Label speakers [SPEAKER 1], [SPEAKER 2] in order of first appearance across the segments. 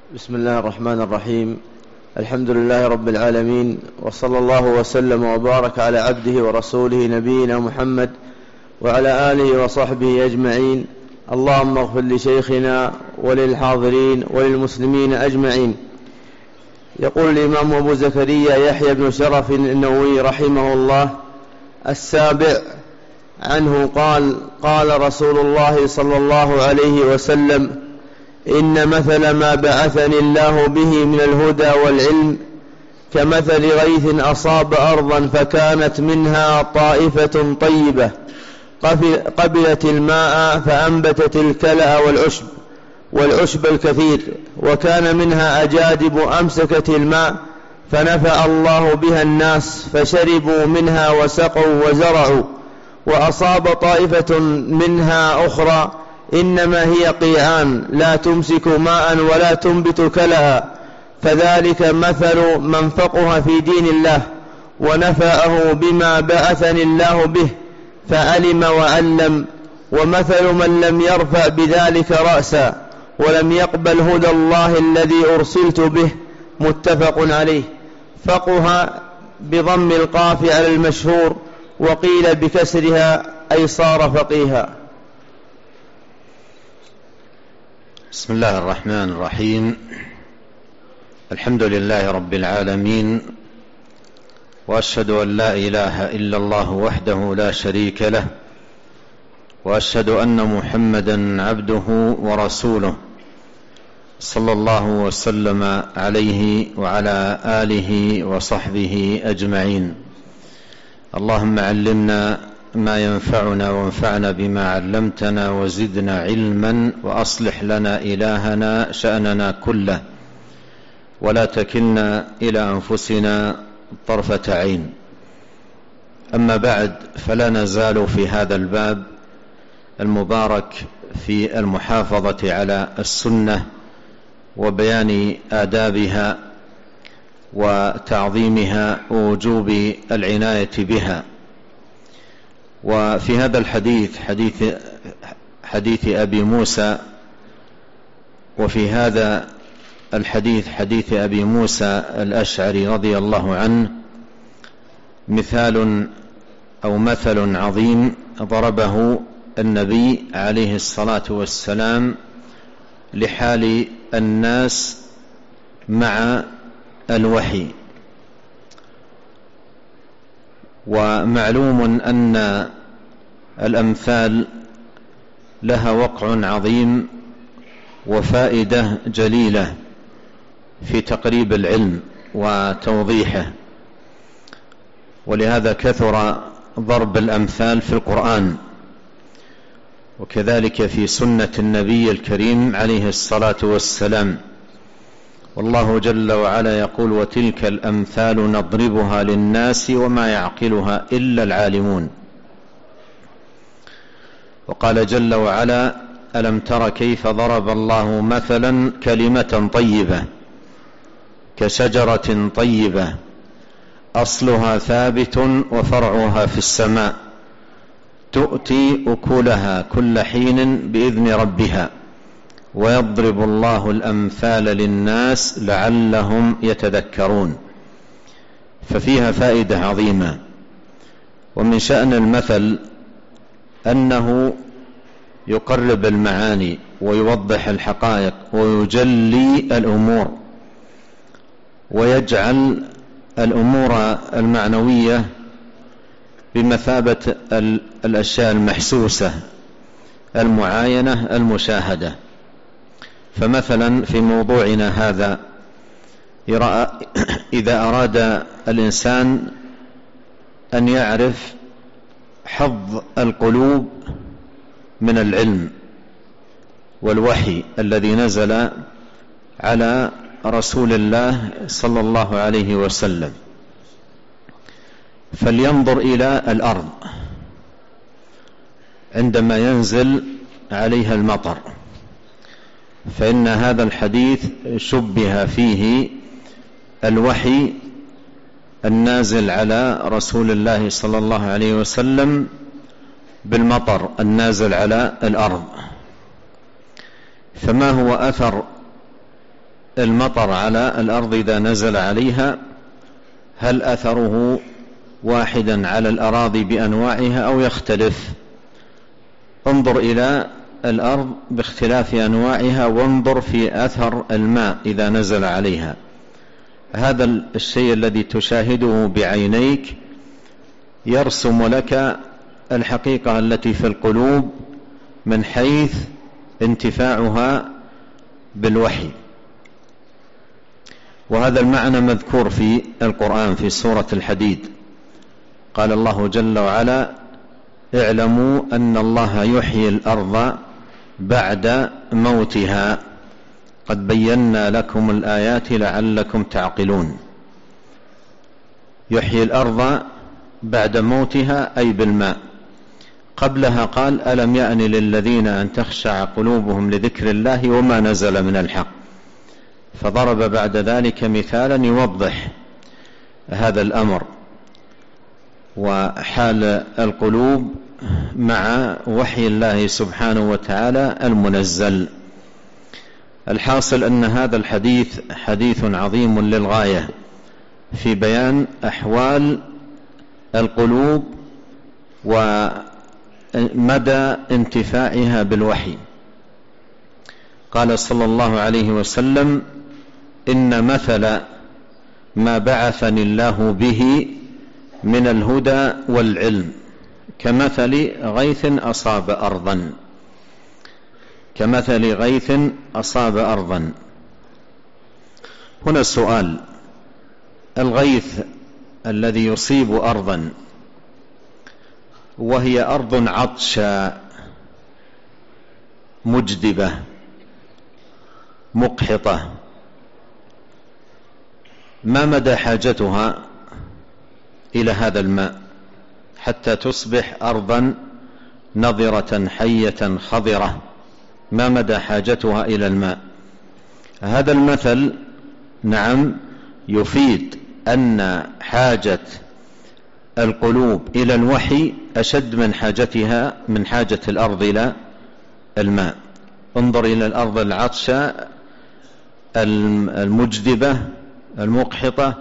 [SPEAKER 1] بسم الله الرحمن الرحيم. الحمد لله رب العالمين، وصلى الله وسلم وبارك على عبده ورسوله نبينا محمد وعلى آله وصحبه أجمعين. اللهم اغفر لشيخنا وللحاضرين وللمسلمين أجمعين. يقول الإمام أبو زكريا يحيى بن شرف النووي رحمه الله: السابع عنه قال رسول الله صلى الله عليه وسلم: إن مثل ما بعثني الله به من الهدى والعلم كمثل غيث أصاب أرضا فكانت منها طائفة طيبة قبلت الماء فأنبتت الكلأ والعشب الكثير، وكان منها أجادب أمسكت الماء فنفع الله بها الناس فشربوا منها وسقوا وزرعوا. وأصاب طائفة منها أخرى إنما هي قيعان لا تمسك ماء ولا تنبت كلأ، فذلك مثل من فقه في دين الله ونفعه بما بعثني الله به فعلم وعلم. ومثل من لم يرفع بذلك رأسا ولم يقبل هدى الله الذي أرسلت به. متفق عليه. فقه بضم القاف على المشهور، وقيل بكسرها أي صار فقيها.
[SPEAKER 2] بسم الله الرحمن الرحيم. الحمد لله رب العالمين، وأشهد أن لا إله إلا الله وحده لا شريك له، وأشهد أن محمدا عبده ورسوله صلى الله وسلم عليه وعلى آله وصحبه أجمعين. اللهم علمنا ما ينفعنا وانفعنا بما علمتنا وزدنا علما، وأصلح لنا إلهنا شأننا كله، ولا تكلنا إلى أنفسنا طرفة عين. أما بعد، فلا نزال في هذا الباب المبارك في المحافظة على السنة وبيان آدابها وتعظيمها ووجوب العناية بها. وفي هذا الحديث حديث أبي موسى، وفي هذا الحديث حديث أبي موسى الأشعري رضي الله عنه مثال أو مثل عظيم ضربه النبي عليه الصلاة والسلام لحال الناس مع الوحي. ومعلوم أن الأمثال لها وقع عظيم وفائدة جليلة في تقريب العلم وتوضيحه، ولهذا كثر ضرب الأمثال في القرآن، وكذلك في سنة النبي الكريم عليه الصلاة والسلام. والله جل وعلا يقول: وتلك الأمثال نضربها للناس وما يعقلها إلا العالمون. وقال جل وعلا: ألم تر كيف ضرب الله مثلا كلمة طيبة كشجرة طيبة أصلها ثابت وفرعها في السماء تؤتي أكلها كل حين بإذن ربها ويضرب الله الأمثال للناس لعلهم يتذكرون. ففيها فائدة عظيمة. ومن شأن المثل أنه يقرب المعاني ويوضح الحقائق ويجلي الأمور، ويجعل الأمور المعنوية بمثابة الأشياء المحسوسة المعاينة المشاهدة. فمثلا في موضوعنا هذا، إذا أراد الإنسان أن يعرف حظ القلوب من العلم والوحي الذي نزل على رسول الله صلى الله عليه وسلم، فلينظر إلى الأرض عندما ينزل عليها المطر، فإن هذا الحديث شبه فيه الوحي النازل على رسول الله صلى الله عليه وسلم بالمطر النازل على الأرض. فما هو أثر المطر على الأرض إذا نزل عليها هل أثره واحدا على الأراضي بأنواعها أو يختلف؟ انظر إلى الأرض باختلاف أنواعها وانظر في أثر الماء إذا نزل عليها. هذا الشيء الذي تشاهده بعينيك يرسم لك الحقيقة التي في القلوب من حيث انتفاعها بالوحي. وهذا المعنى مذكور في القرآن في سورة الحديد. قال الله جل وعلا: اعلموا أن الله يحيي الأرض بعد موتها قد بينا لكم الآيات لعلكم تعقلون. يحيي الأرض بعد موتها أي بالماء. قبلها قال: ألم يأن للذين أن تخشع قلوبهم لذكر الله وما نزل من الحق. فضرب بعد ذلك مثالا يوضح هذا الأمر وحال القلوب مع وحي الله سبحانه وتعالى المنزل. الحاصل أن هذا الحديث حديث عظيم للغاية في بيان أحوال القلوب ومدى انتفاعها بالوحي. قال صلى الله عليه وسلم: إن مثل ما بعثني الله به من الهدى والعلم كمثل غيث أصاب أرضا. كمثل غيث أصاب أرضا. هنا السؤال: الغيث الذي يصيب أرضا وهي أرض عطشى مجدبة مقحطة، ما مدى حاجتها إلى هذا الماء حتى تصبح أرضا نضرة حية خضرة؟ ما مدى حاجتها إلى الماء؟ هذا المثل نعم يفيد أن حاجة القلوب إلى الوحي أشد من حاجة الأرض إلى الماء. انظر إلى الأرض العطشة المجدبة المقحطة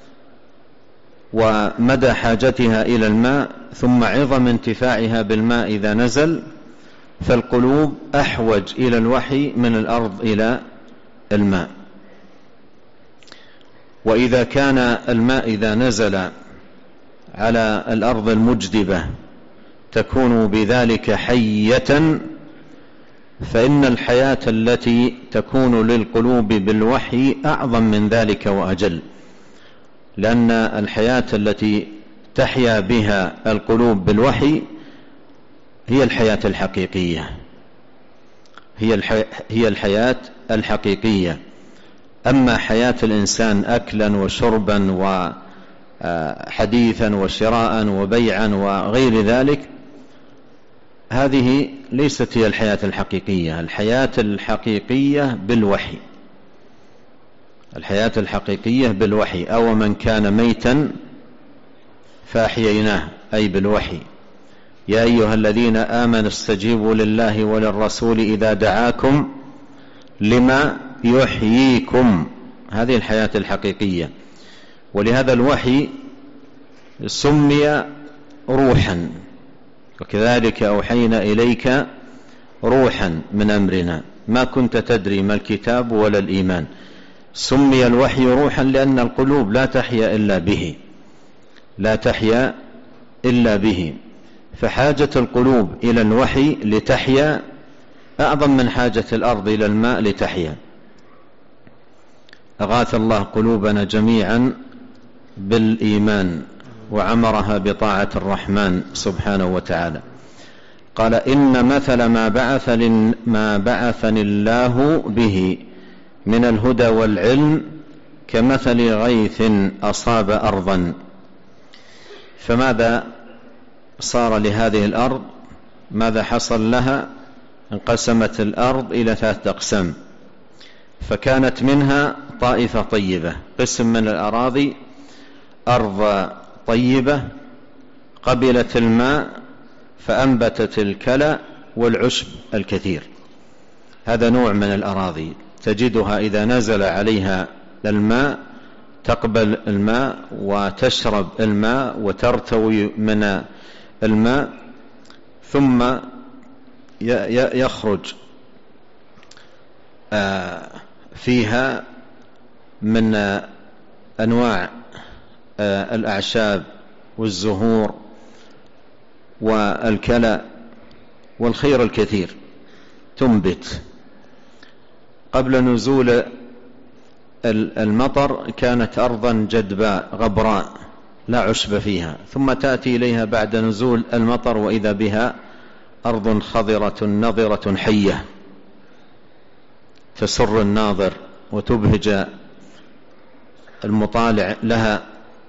[SPEAKER 2] ومدى حاجتها إلى الماء، ثم عظم انتفاعها بالماء إذا نزل. فالقلوب أحوج إلى الوحي من الأرض إلى الماء. وإذا كان الماء إذا نزل على الأرض المجدبة تكون بذلك حية، فإن الحياة التي تكون للقلوب بالوحي أعظم من ذلك وأجل، لأن الحياة التي تحيا بها القلوب بالوحي هي الحياة الحقيقية، هي الحياة الحقيقية. أما حياة الإنسان أكلا وشربا وحديثا وشراء وبيعا وغير ذلك، هذه ليست هي الحياة الحقيقية. الحياة الحقيقية بالوحي، الحياة الحقيقية بالوحي. أو من كان ميتا فأحييناه أي بالوحي. يا أيها الذين آمنوا استجيبوا لله وللرسول إذا دعاكم لما يحييكم. هذه الحياة الحقيقية. ولهذا الوحي سمي روحا، وكذلك أوحينا إليك روحا من أمرنا ما كنت تدري ما الكتاب ولا الإيمان. سمي الوحي روحا لأن القلوب لا تحيا إلا به، لا تحيا إلا به. فحاجة القلوب إلى الوحي لتحيا أعظم من حاجة الأرض إلى الماء لتحيا. أغاث الله قلوبنا جميعا بالإيمان وعمرها بطاعة الرحمن سبحانه وتعالى. قال: إن مثل ما بعثني الله به من الهدى والعلم كمثل غيث أصاب أرضا. فماذا صار لهذه الأرض؟ ماذا حصل لها؟ انقسمت الأرض إلى 3 أقسام. فكانت منها طائفة طيبة، قسم من الأراضي أرض طيبة قبلت الماء فأنبتت الكلى والعشب الكثير. هذا نوع من الأراضي. تجدها إذا نزل عليها الماء تقبل الماء وتشرب الماء وترتوي من الماء، ثم يخرج فيها من أنواع الأعشاب والزهور والكلى والخير الكثير تنبت. قبل نزول المطر كانت أرضا جدباء غبراء لا عشب فيها، ثم تأتي إليها بعد نزول المطر وإذا بها أرض خضرة نضرة حية تسر الناظر وتبهج المطالع لها.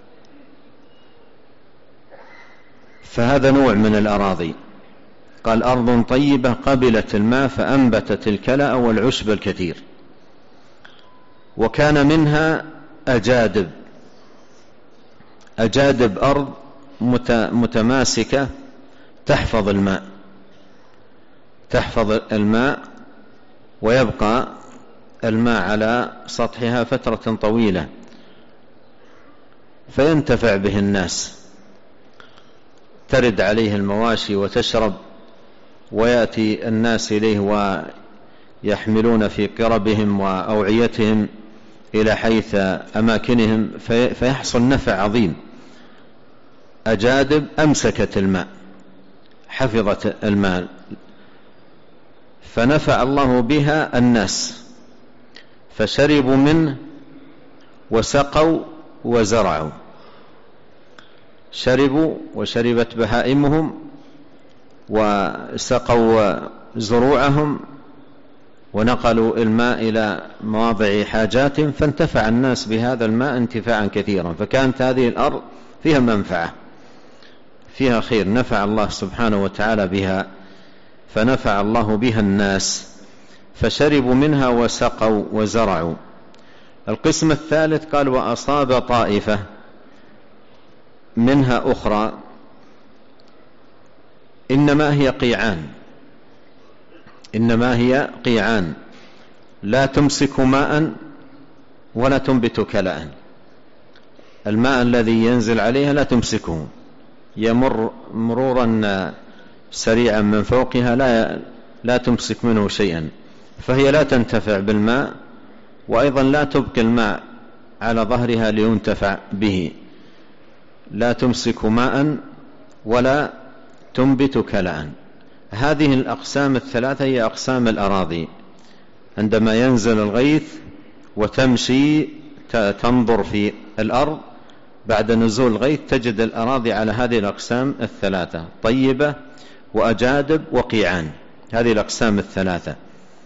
[SPEAKER 2] فهذا نوع من الأراضي. قال أرض طيبة قبلت الماء فأنبتت الكلأ والعشب الكثير. وكان منها أجادب أرض متماسكة تحفظ الماء ويبقى الماء على سطحها فترة طويلة فينتفع به الناس، ترد عليه المواشي وتشرب، ويأتي الناس إليه ويحملون في قربهم وأوعيتهم إلى حيث أماكنهم فيحصل نفع عظيم. أجادب أمسكت الماء حفظت الماء فنفع الله بها الناس فشربوا منه وسقوا وزرعوا، شربوا وشربت بهائمهم وسقوا زروعهم ونقلوا الماء إلى مواضع حاجاتهم، فانتفع الناس بهذا الماء انتفاعا كثيرا. فكانت هذه الأرض فيها منفعة فيها خير، نفع الله سبحانه وتعالى بها، فنفع الله بها الناس فشربوا منها وسقوا وزرعوا. القسم الثالث قال وأصاب طائفة منها أخرى إنما هي قيعان لا تمسك ماء ولا تنبت كلأ. الماء الذي ينزل عليها لا تمسكه، يمر مرورا سريعا من فوقها لا تمسك منه شيئا، فهي لا تنتفع بالماء وأيضا لا تبقي الماء على ظهرها لينتفع به، لا تمسك ماء ولا تنبت كلأ. هذه الأقسام الثلاثة هي أقسام الأراضي. عندما ينزل الغيث وتمشي تنظر في الأرض بعد نزول الغيث تجد الأراضي على هذه الأقسام الثلاثة: طيبة وأجادب وقيعان. هذه الأقسام الثلاثة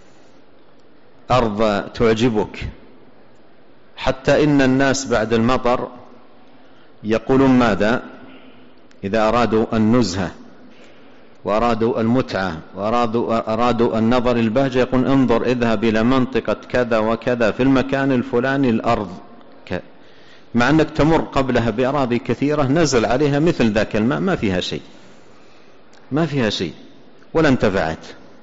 [SPEAKER 2] أرض تعجبك، حتى إن الناس بعد المطر يقولون ماذا إذا أرادوا النزهة وأرادوا المتعة وأرادوا النظر البهجة؟ يقول انظر اذهب إلى منطقة كذا وكذا في المكان الفلاني الأرض مع أنك تمر قبلها بأراضي كثيرة نزل عليها مثل ذاك الماء ما فيها شيء ولا انتفعت.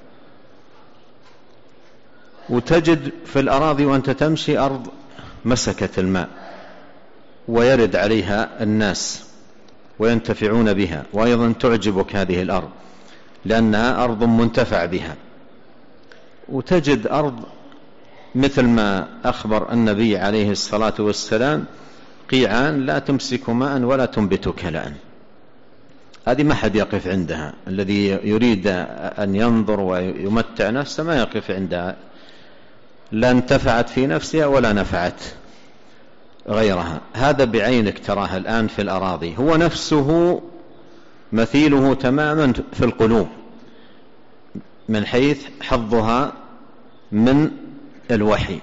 [SPEAKER 2] وتجد في الأراضي وأنت تمشي أرض مسكت الماء ويرد عليها الناس وينتفعون بها، وأيضا تعجبك هذه الأرض لأنها أرض منتفع بها. وتجد أرض مثل ما أخبر النبي عليه الصلاة والسلام قيعان لا تمسك ماء ولا تنبت كلأ. هذه ما حد يقف عندها، الذي يريد أن ينظر ويمتع نفسه ما يقف عندها، لا انتفعت في نفسها ولا نفعت غيرها. هذا بعينك تراه الآن في الأراضي، هو نفسه مثيله تماما في القلوب من حيث حظها من الوحي.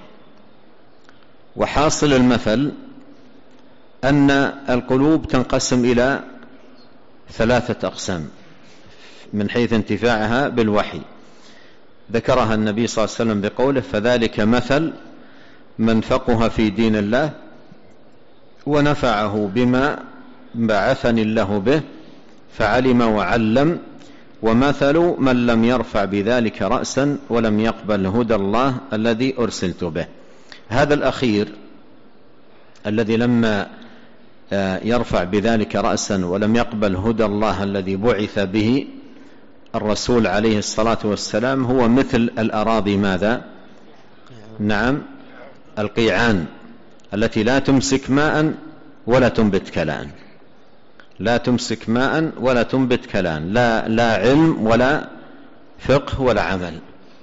[SPEAKER 2] وحاصل المثل أن القلوب تنقسم إلى 3 أقسام من حيث انتفاعها بالوحي، ذكرها النبي صلى الله عليه وسلم بقوله: فذلك مثل من فقه في دين الله ونفعه بما بعثني الله به فعلم وعلم ومثل من لم يرفع بذلك رأسا ولم يقبل هدى الله الذي أرسلت به. هذا الأخير الذي لما يرفع بذلك رأسا ولم يقبل هدى الله الذي بعث به الرسول عليه الصلاة والسلام هو مثل الأراضي ماذا؟ نعم، القيعان التي لا تمسك ماء ولا تنبت كلاء، لا تمسك ماء ولا تنبت كلاء، لا علم ولا فقه ولا عمل،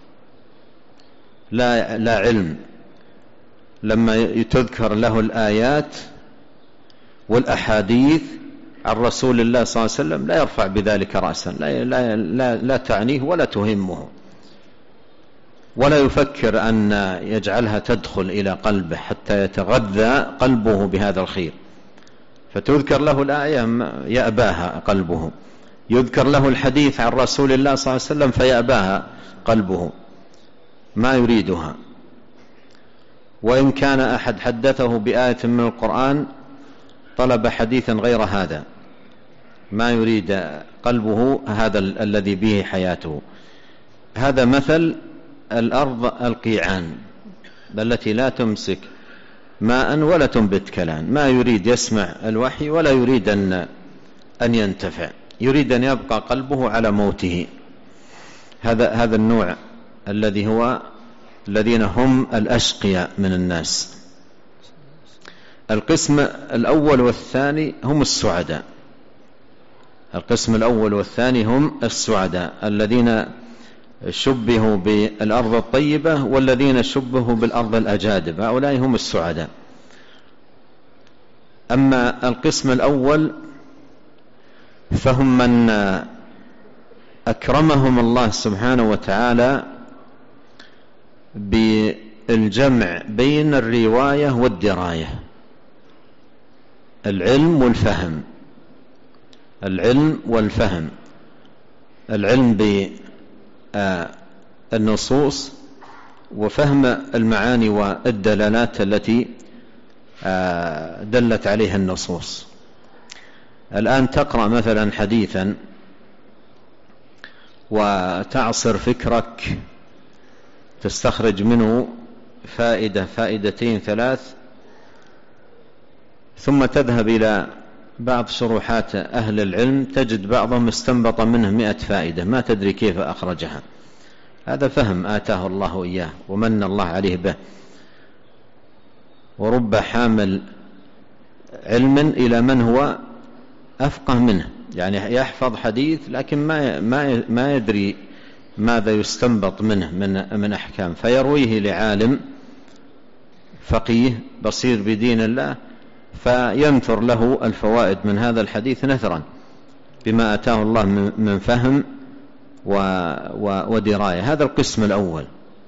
[SPEAKER 2] لا علم. لما تذكر له الآيات والأحاديث عن رسول الله صلى الله عليه وسلم لا يرفع بذلك رأسا، لا تعنيه ولا تهمه، ولا يفكر أن يجعلها تدخل إلى قلبه حتى يتغذى قلبه بهذا الخير. فتذكر له الآية يأباها قلبه، يذكر له الحديث عن رسول الله صلى الله عليه وسلم فيأباها قلبه، ما يريدها. وإن كان أحد حدثه بآية من القرآن طلب حديثا غير هذا، ما يريد قلبه هذا الذي به حياته. هذا مثل الأرض القيعان التي لا تمسك ماء ولا تنبت كلان، ما يريد يسمع الوحي ولا يريد أن ينتفع، يريد أن يبقى قلبه على موته. هذا النوع الذين هم الأشقياء من الناس. القسم الأول والثاني هم السعداء، القسم الأول والثاني هم السعداء الذين شبهوا بالأرض الطيبة والذين شبهوا بالأرض الأجادب، هؤلاء هم السعداء. أما القسم الأول فهم من أكرمهم الله سبحانه وتعالى بالجمع بين الرواية والدراية، العلم والفهم، العلم والفهم، العلم بالنصوص وفهم المعاني والدلالات التي دلت عليها النصوص. الآن تقرأ مثلا حديثا وتعصر فكرك، تستخرج منه فائدة فائدتين ثلاث، ثم تذهب إلى بعض شروحات أهل العلم تجد بعضهم استنبط منه 100 فائدة ما تدري كيف أخرجها. هذا فهم آتاه الله إياه ومن الله عليه به. ورب حامل علم إلى من هو أفقه منه، يعني يحفظ حديث لكن ما يدري ماذا يستنبط منه من أحكام، فيرويه لعالم فقيه بصير بدين الله فينثر له الفوائد من هذا الحديث نثرا بما أتاه الله من فهم ودراية. هذا القسم الأول.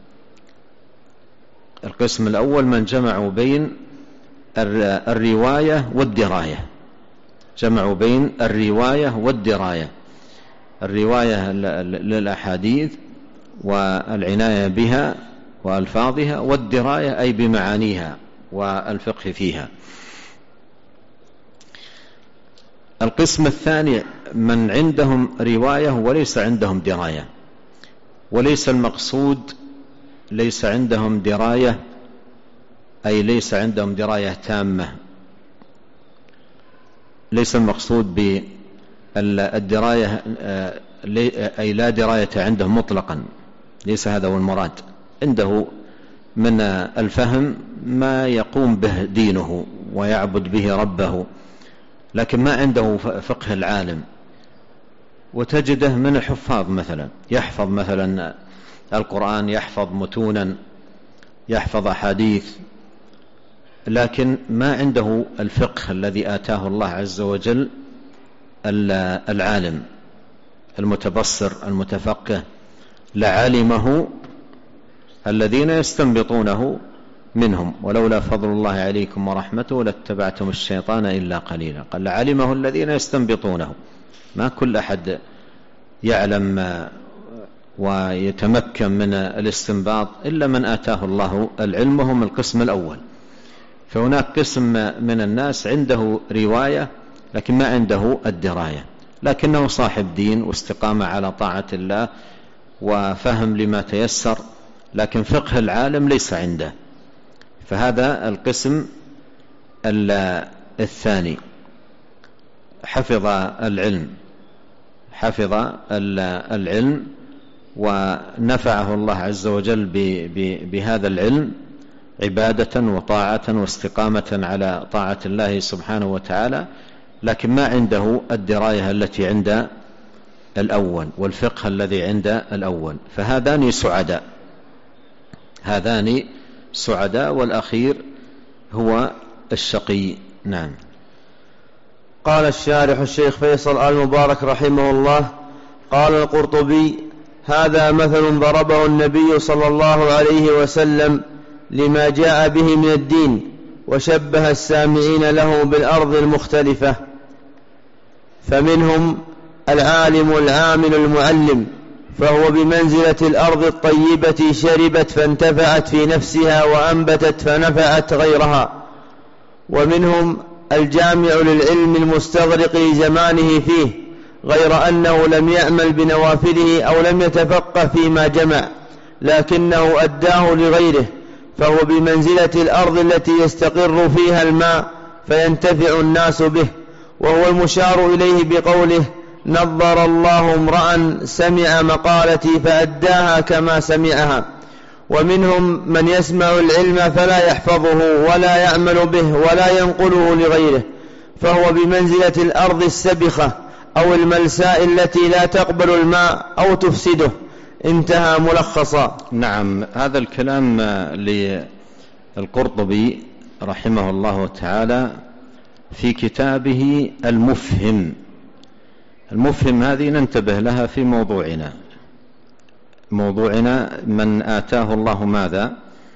[SPEAKER 2] القسم الأول من جمعوا بين الرواية والدراية، جمعوا بين الرواية والدراية، الرواية للأحاديث والعناية بها وألفاظها، والدراية أي بمعانيها والفقه فيها. القسم الثاني من عندهم رواية وليس عندهم دراية، وليس المقصود ليس عندهم دراية أي ليس عندهم دراية تامة، ليس المقصود بالدراية أي لا دراية عندهم مطلقا، ليس هذا هو المراد. عنده من الفهم ما يقوم به دينه ويعبد به ربه، لكن ما عنده فقه العالم. وتجده من الحفاظ مثلا يحفظ مثلا القرآن، يحفظ متونا، يحفظ أحاديث، لكن ما عنده الفقه الذي آتاه الله عز وجل العالم المتبصر المتفقه، لعلمه الذين يستنبطونه منهم، ولولا فضل الله عليكم ورحمته لاتبعتم الشيطان إلا قليلا. قال لعلمه الذين يستنبطونه، ما كل أحد يعلم ويتمكن من الاستنباط إلا من آتاه الله العلم، وهم القسم الأول. فهناك قسم من الناس عنده رواية لكن ما عنده الدراية، لكنه صاحب دين واستقامة على طاعة الله وفهم لما تيسر، لكن فقه العالم ليس عنده. فهذا القسم الثاني، حفظ العلم ونفعه الله عز وجل بهذا العلم عبادة وطاعة واستقامة على طاعة الله سبحانه وتعالى، لكن ما عنده الدراية التي عند الأول والفقه الذي عند الأول، فهذان سعداء والأخير هو الشقي. نعم.
[SPEAKER 1] قال الشارح الشيخ فيصل آل مبارك رحمه الله: قال القرطبي: هذا مثل ضربه النبي صلى الله عليه وسلم لما جاء به من الدين، وشبه السامعين له بالأرض المختلفة، فمنهم العالم العامل المعلم، فهو بمنزلة الأرض الطيبة، شربت فانتفعت في نفسها وأنبتت فنفعت غيرها. ومنهم الجامع للعلم المستغرق لزمانه فيه، غير أنه لم يعمل بنوافله أو لم يتفقه فيما جمع، لكنه أداه لغيره، فهو بمنزلة الأرض التي يستقر فيها الماء فينتفع الناس به، وهو المشار إليه بقوله: نظر الله امرأ سمع مقالتي فأداها كما سمعها. ومنهم من يسمع العلم فلا يحفظه ولا يعمل به ولا ينقله لغيره، فهو بمنزلة الأرض السبخة أو الملساء التي لا تقبل الماء أو تفسده. انتهى ملخصا.
[SPEAKER 2] نعم. هذا الكلام للقرطبي رحمه الله تعالى في كتابه المفهم. هذه ننتبه لها في موضوعنا من آتاه الله ماذا؟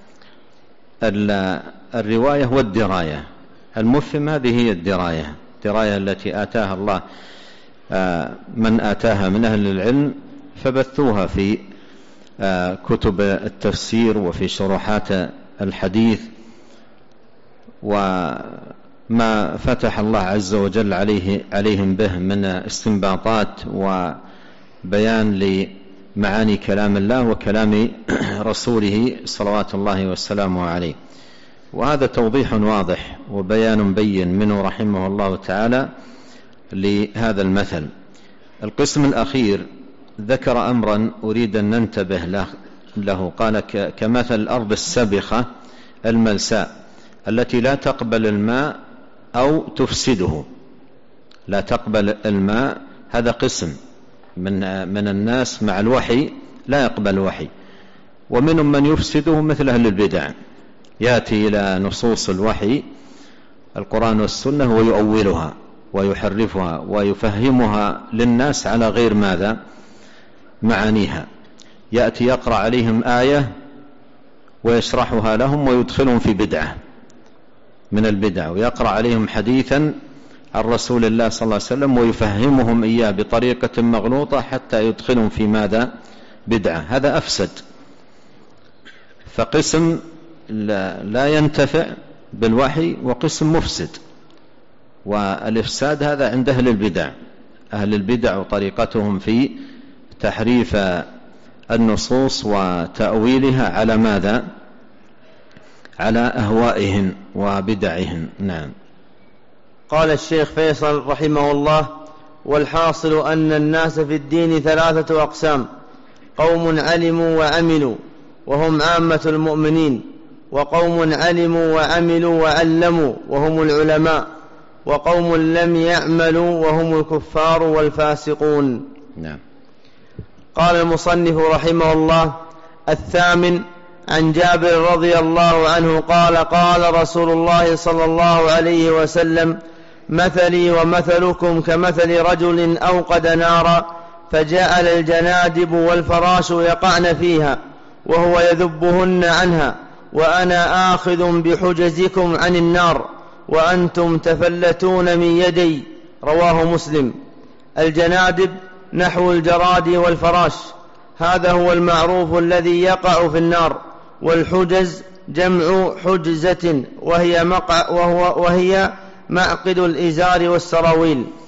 [SPEAKER 2] الرواية والدراية. المفهم هذه هي الدراية التي آتاها الله من آتاها من أهل العلم، فبثوها في كتب التفسير وفي شروحات الحديث، وما فتح الله عز وجل عليهم به من استنباطات وبيان لمعاني كلام الله وكلام رسوله صلوات الله والسلام عليه. وهذا توضيح واضح وبيان بين منه رحمه الله تعالى لهذا المثل. القسم الأخير ذكر أمرا أريد أن ننتبه له. قال: كمثل الأرض السبخة الملساء التي لا تقبل الماء أو تفسده. لا تقبل الماء، هذا قسم من الناس مع الوحي لا يقبل الوحي، ومنهم من يفسده مثل أهل البدع، يأتي إلى نصوص الوحي القرآن والسنة ويؤولها ويحرفها ويفهمها للناس على غير ماذا؟ معانيها. يأتي يقرأ عليهم آية ويشرحها لهم ويدخلهم في بدعة من البدع، ويقرأ عليهم حديثا عن رسول الله صلى الله عليه وسلم ويفهمهم إياه بطريقة مغلوطة حتى يدخلهم في ماذا؟ بدعة. هذا أفسد. فقسم لا ينتفع بالوحي وقسم مفسد، والإفساد هذا عند أهل البدع وطريقتهم في تحريف النصوص وتأويلها على ماذا؟ على أهوائهم وبدعهم. نعم.
[SPEAKER 1] قال الشيخ فيصل رحمه الله: والحاصل أن الناس في الدين 3 أقسام: قوم علموا وعملوا وهم عامة المؤمنين، وقوم علموا وعملوا وعلموا وهم العلماء، وقوم لم يعملوا وهم الكفار والفاسقون.
[SPEAKER 2] نعم.
[SPEAKER 1] قال المصنف رحمه الله: الثامن، عن جابر رضي الله عنه قال: قال رسول الله صلى الله عليه وسلم: مثلي ومثلكم كمثل رجل أوقد نارا فجعل الجنادب والفراش يقعن فيها وهو يذبهن عنها، وأنا آخذ بحجزكم عن النار وأنتم تفلتون من يدي. رواه مسلم. الجنادب نحو الجراد والفراش، هذا هو المعروف الذي يقع في النار. والحجز جمع حجزة وهي معقد الإزار والسراويل.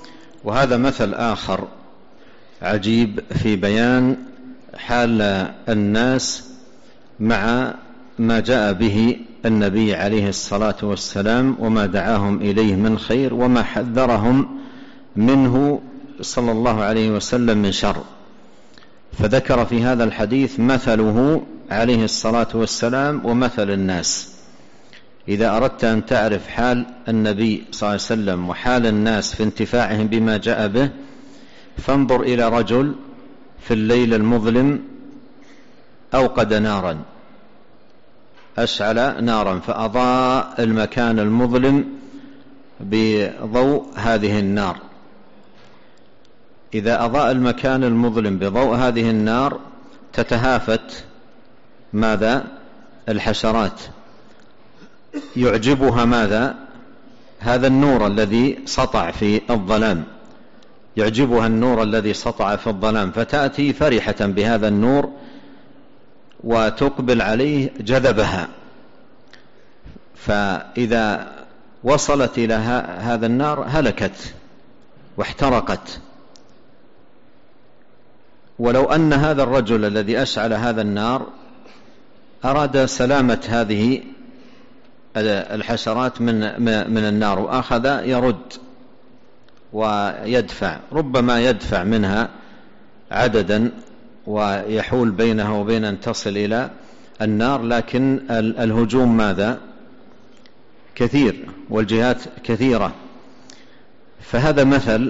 [SPEAKER 2] وهذا مثل آخر عجيب في بيان حال الناس مع ما جاء به النبي عليه الصلاة والسلام وما دعاهم إليه من خير وما حذرهم منه صلى الله عليه وسلم من شر. فذكر في هذا الحديث مثله عليه الصلاة والسلام ومثل الناس. إذا أردت أن تعرف حال النبي صلى الله عليه وسلم وحال الناس في انتفاعهم بما جاء به فانظر إلى رجل في الليل المظلم أوقد نارا، أشعل نارا فأضاء المكان المظلم بضوء هذه النار. إذا أضاء المكان المظلم بضوء هذه النار تتهافت ماذا؟ الحشرات، يعجبها ماذا؟ هذا النور الذي سطع في الظلام، يعجبها النور الذي سطع في الظلام، فتأتي فرحة بهذا النور وتقبل عليه جذبها. فإذا وصلت إلى هذا النار هلكت واحترقت. ولو أن هذا الرجل الذي أشعل هذا النار أراد سلامة هذه الحشرات من النار وأخذ يرد ويدفع، ربما يدفع منها عددا ويحول بينها وبين أن تصل إلى النار، لكن الهجوم ماذا؟ كثير والجهات كثيرة. فهذا مثل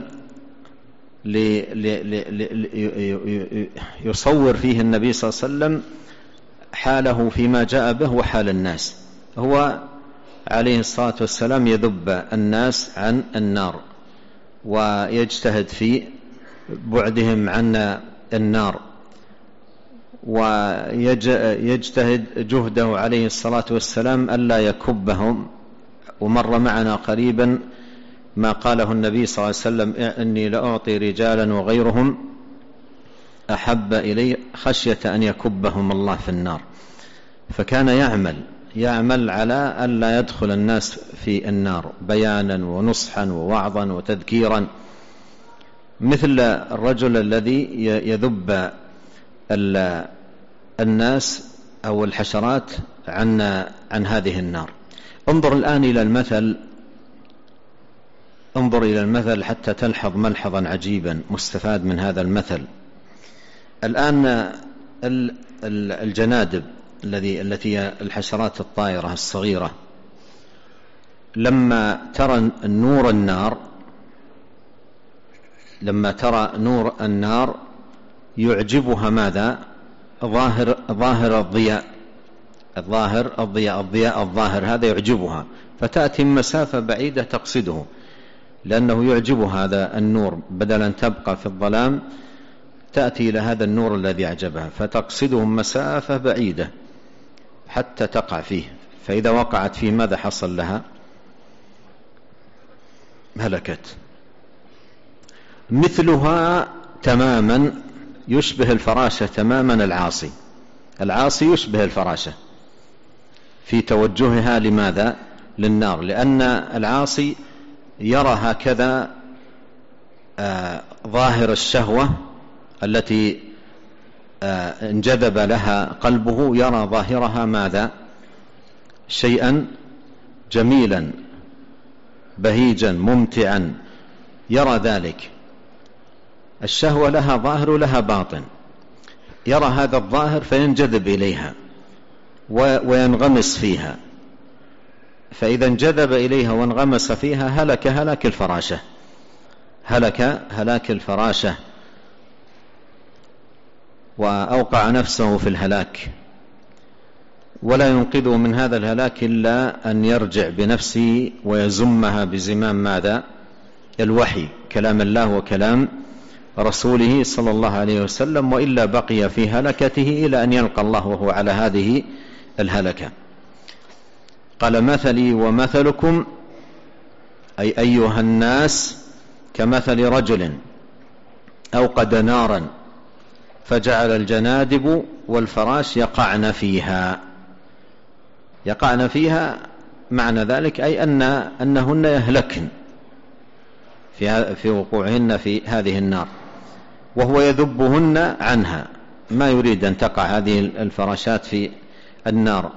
[SPEAKER 2] يصور فيه النبي صلى الله عليه وسلم حاله فيما جاء به وحال الناس. هو عليه الصلاة والسلام يذب الناس عن النار ويجتهد في بعدهم عن النار، ويجتهد جهده عليه الصلاة والسلام ألا يكبهم. ومر معنا قريبا ما قاله النبي صلى الله عليه وسلم: إني لأعطي رجالا وغيرهم أحب إلي خشية أن يكبهم الله في النار. فكان يعمل على ألا يدخل الناس في النار بيانا ونصحا ووعظا وتذكيرا، مثل الرجل الذي يذب الناس أو الحشرات عن هذه النار. انظر الآن إلى المثل حتى تلحظ ملحظا عجيبا مستفاد من هذا المثل. الآن الجنادب التي الحشرات الطائرة الصغيرة لما ترى نور النار يعجبها ماذا؟ ظاهر الضياء الظاهر هذا يعجبها، فتأتي من مسافة بعيدة تقصده لأنه يعجب هذا النور، بدل أن تبقى في الظلام تأتي إلى هذا النور الذي أعجبها فتقصده مسافة بعيدة حتى تقع فيه. فإذا وقعت فيه ماذا حصل لها؟ هلكت. مثلها تماما يشبه الفراشة تماما العاصي يشبه الفراشة في توجهها لماذا؟ للنار، لأن العاصي يرى هكذا ظاهر الشهوة التي انجذب لها قلبه، يرى ظاهرها ماذا؟ شيئا جميلا بهيجا ممتعا، يرى ذلك. الشهوة لها ظاهر ولها باطن، يرى هذا الظاهر فينجذب إليها وينغمس فيها، فإذا انجذب إليها وانغمس فيها هلك هلاك الفراشة وأوقع نفسه في الهلاك، ولا ينقذه من هذا الهلاك إلا أن يرجع بنفسه ويزمها بزمام ماذا؟ الوحي، كلام الله وكلام رسوله صلى الله عليه وسلم، وإلا بقي في هلكته إلى أن يلقى الله وهو على هذه الهلكة. قال: مثلي ومثلكم أي أيها الناس كمثل رجل أوقد نارا فجعل الجنادب والفراش يقعن فيها، معنى ذلك أي أنهن يهلكن في وقوعهن في هذه النار، وهو يذبهن عنها، ما يريد أن تقع هذه الفراشات في النار.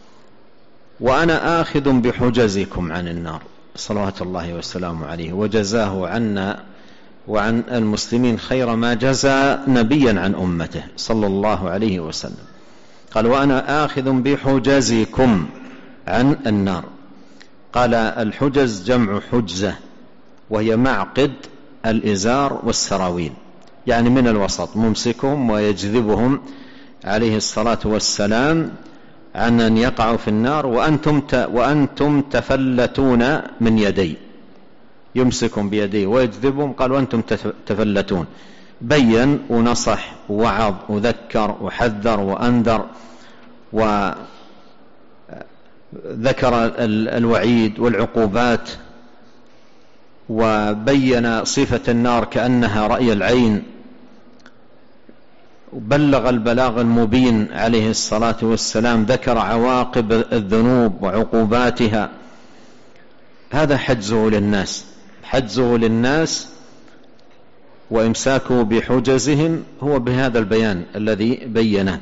[SPEAKER 2] وأنا آخذ بحجزكم عن النار صلوات الله وسلامه عليه، وجزاه عنا وعن المسلمين خير ما جزى نبيا عن أمته صلى الله عليه وسلم. قال وأنا آخذ بحجزكم عن النار. قال الحجز جمع حجزة، وهي معقد الإزار والسراويل، يعني من الوسط، ممسكهم ويجذبهم عليه الصلاة والسلام عن أن يقعوا في النار وأنتم تفلتون من يدي، يمسكهم بيديه ويجذبهم. قال وأنتم تفلتون، بين ونصح ووعظ وذكر وحذر وأنذر، وذكر الوعيد والعقوبات، وبين صفة النار كأنها رأي العين، وبلغ البلاغ المبين عليه الصلاة والسلام، ذكر عواقب الذنوب وعقوباتها. هذا حجزه للناس وإمساكه بحجزهم هو بهذا البيان الذي بينه.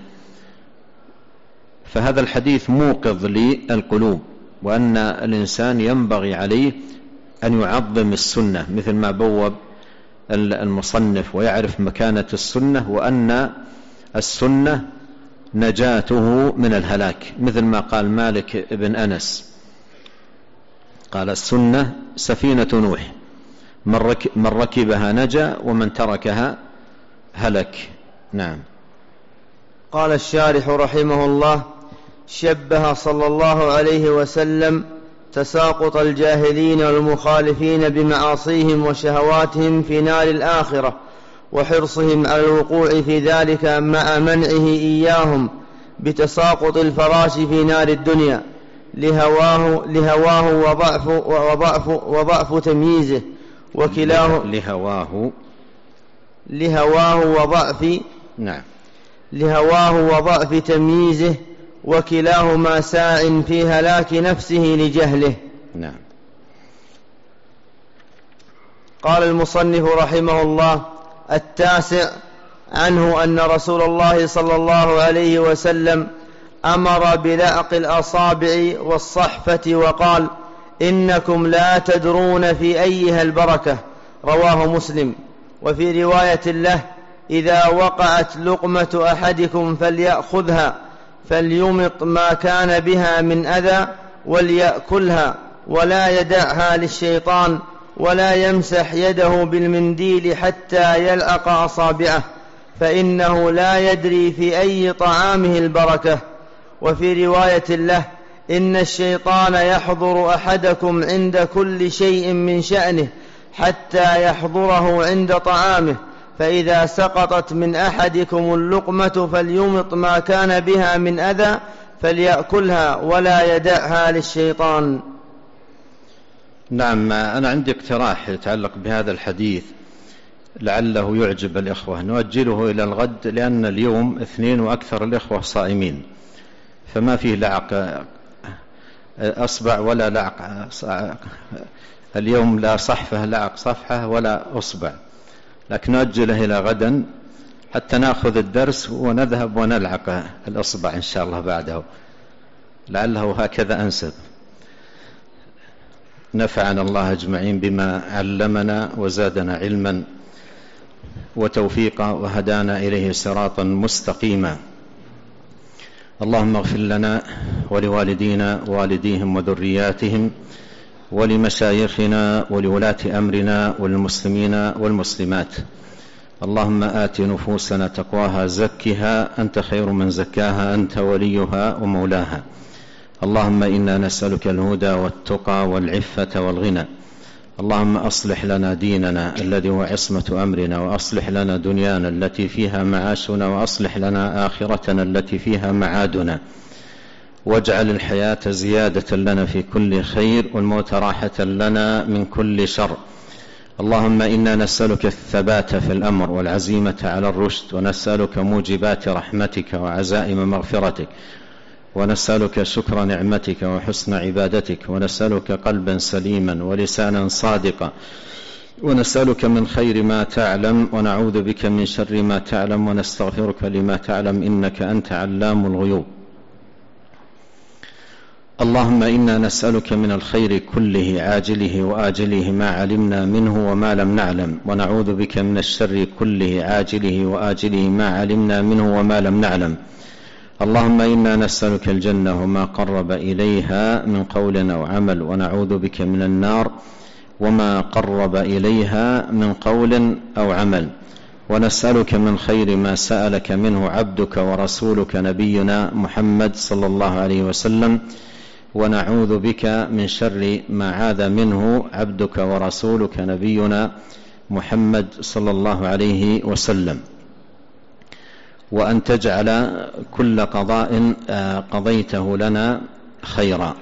[SPEAKER 2] فهذا الحديث موقظ للقلوب، وأن الإنسان ينبغي عليه أن يعظم السنة مثل ما بوب المصنف، ويعرف مكانة السنة، وأن السنة نجاته من الهلاك، مثل ما قال مالك بن أنس، قال السنة سفينة نوح، من ركبها نجا ومن تركها هلك. نعم.
[SPEAKER 1] قال الشارح رحمه الله: شبه صلى الله عليه وسلم تساقط الجاهلين والمخالفين بمعاصيهم وشهواتهم في نار الآخرة، وحرصهم على الوقوع في ذلك مع منعه إياهم بتساقط الفراش في نار الدنيا لهواه وضعف تمييزه، وكلاه لهواه وضعف تمييزه، وكلاهما ساع في هلاك نفسه لجهله.
[SPEAKER 2] نعم.
[SPEAKER 1] قال المصنف رحمه الله: التاسع عنه أن رسول الله صلى الله عليه وسلم أمر بلعق الأصابع والصحفة، وقال: إنكم لا تدرون في أيها البركة، رواه مسلم. وفي رواية له: إذا وقعت لقمة أحدكم فليأخذها، فليمط ما كان بها من أذى وليأكلها، ولا يدعها للشيطان، ولا يمسح يده بالمنديل حتى يلعق أصابعه، فإنه لا يدري في أي طعامه البركة. وفي رواية له: إن الشيطان يحضر أحدكم عند كل شيء من شأنه حتى يحضره عند طعامه، فإذا سقطت من أحدكم اللقمة فليمط ما كان بها من أذى فليأكلها، ولا يدعها للشيطان.
[SPEAKER 2] نعم. أنا عندي اقتراح يتعلق بهذا الحديث لعله يعجب الإخوة، نؤجله إلى الغد، لأن اليوم اثنين وأكثر الإخوة صائمين، فما فيه لعق أصبع ولا لعق اليوم، لا صحفة لعق صفحة ولا أصبع، لكن نؤجله إلى غدا حتى نأخذ الدرس ونذهب ونلعق الأصبع إن شاء الله بعده، لعله هكذا أنسب. نفعنا الله أجمعين بما علمنا وزادنا علما وتوفيقا وهدانا إليه صراطا مستقيما. اللهم اغفر لنا ولوالدينا ووالديهم وذرياتهم ولمشايخنا ولولاة أمرنا والمسلمين والمسلمات. اللهم آت نفوسنا تقواها، زكها أنت خير من زكاها، أنت وليها ومولاها. اللهم إنا نسألك الهدى والتقى والعفة والغنى. اللهم أصلح لنا ديننا الذي هو عصمة أمرنا، وأصلح لنا دنيانا التي فيها معاشنا، وأصلح لنا آخرتنا التي فيها معادنا، واجعل الحياة زيادة لنا في كل خير، والموت راحة لنا من كل شر. اللهم إنا نسألك الثبات في الأمر والعزيمة على الرشد، ونسألك موجبات رحمتك وعزائم مغفرتك، ونسألك شكر نعمتك وحسن عبادتك، ونسألك قلبا سليما ولسانا صادقا، ونسألك من خير ما تعلم ونعوذ بك من شر ما تعلم ونستغفرك لما تعلم إنك أنت علام الغيوب. اللهم إنا نسألك من الخير كله عاجله وآجله ما علمنا منه وما لم نعلم، ونعوذ بك من الشر كله عاجله وآجله ما علمنا منه وما لم نعلم. اللهم إنا نسألك الجنة وما قرب إليها من قول أو عمل، ونعوذ بك من النار وما قرب إليها من قول أو عمل. ونسألك من خير ما سألك منه عبدك ورسولك نبينا محمد صلى الله عليه وسلم، ونعوذ بك من شر ما عاذ منه عبدك ورسولك نبينا محمد صلى الله عليه وسلم. وأن تجعل كل قضاء قضيته لنا خيرا.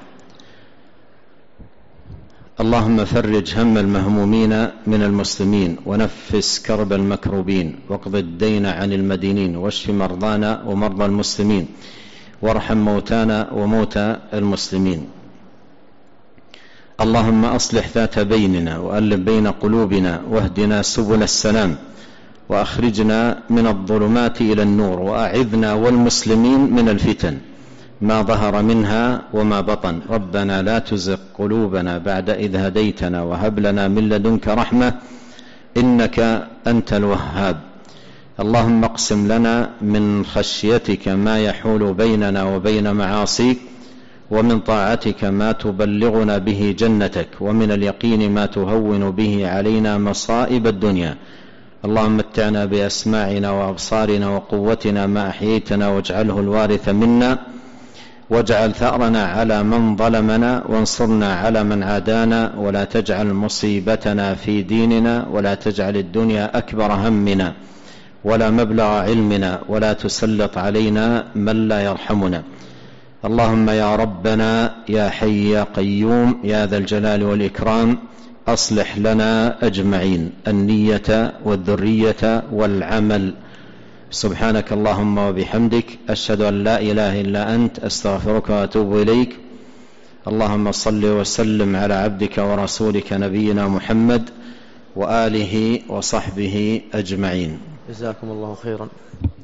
[SPEAKER 2] اللهم فرج هم المهمومين من المسلمين، ونفس كرب المكروبين، واقض الدين عن المدينين، واشف مرضانا ومرضى المسلمين، وارحم موتانا وموتى المسلمين. اللهم أصلح ذات بيننا وألف بين قلوبنا، واهدنا سبل السلام، وأخرجنا من الظلمات إلى النور، وأعذنا والمسلمين من الفتن ما ظهر منها وما بطن. ربنا لا تزغ قلوبنا بعد إذ هديتنا، وهب لنا من لدنك رحمة إنك أنت الوهاب. اللهم اقسم لنا من خشيتك ما يحول بيننا وبين معاصيك، ومن طاعتك ما تبلغنا به جنتك، ومن اليقين ما تهون به علينا مصائب الدنيا. اللهم متعنا بأسماعنا وأبصارنا وقوتنا ما أحييتنا، واجعله الوارث منا، واجعل ثأرنا على من ظلمنا، وانصرنا على من عادانا، ولا تجعل مصيبتنا في ديننا، ولا تجعل الدنيا أكبر همنا ولا مبلغ علمنا، ولا تسلط علينا من لا يرحمنا. اللهم يا ربنا يا حي يا قيوم يا ذا الجلال والإكرام، أصلح لنا أجمعين النية والذرية والعمل. سبحانك اللهم وبحمدك، أشهد أن لا إله إلا أنت، أستغفرك وأتوب إليك. اللهم صل وسلم على عبدك ورسولك نبينا محمد وآله وصحبه أجمعين.
[SPEAKER 1] جزاكم الله خيرا.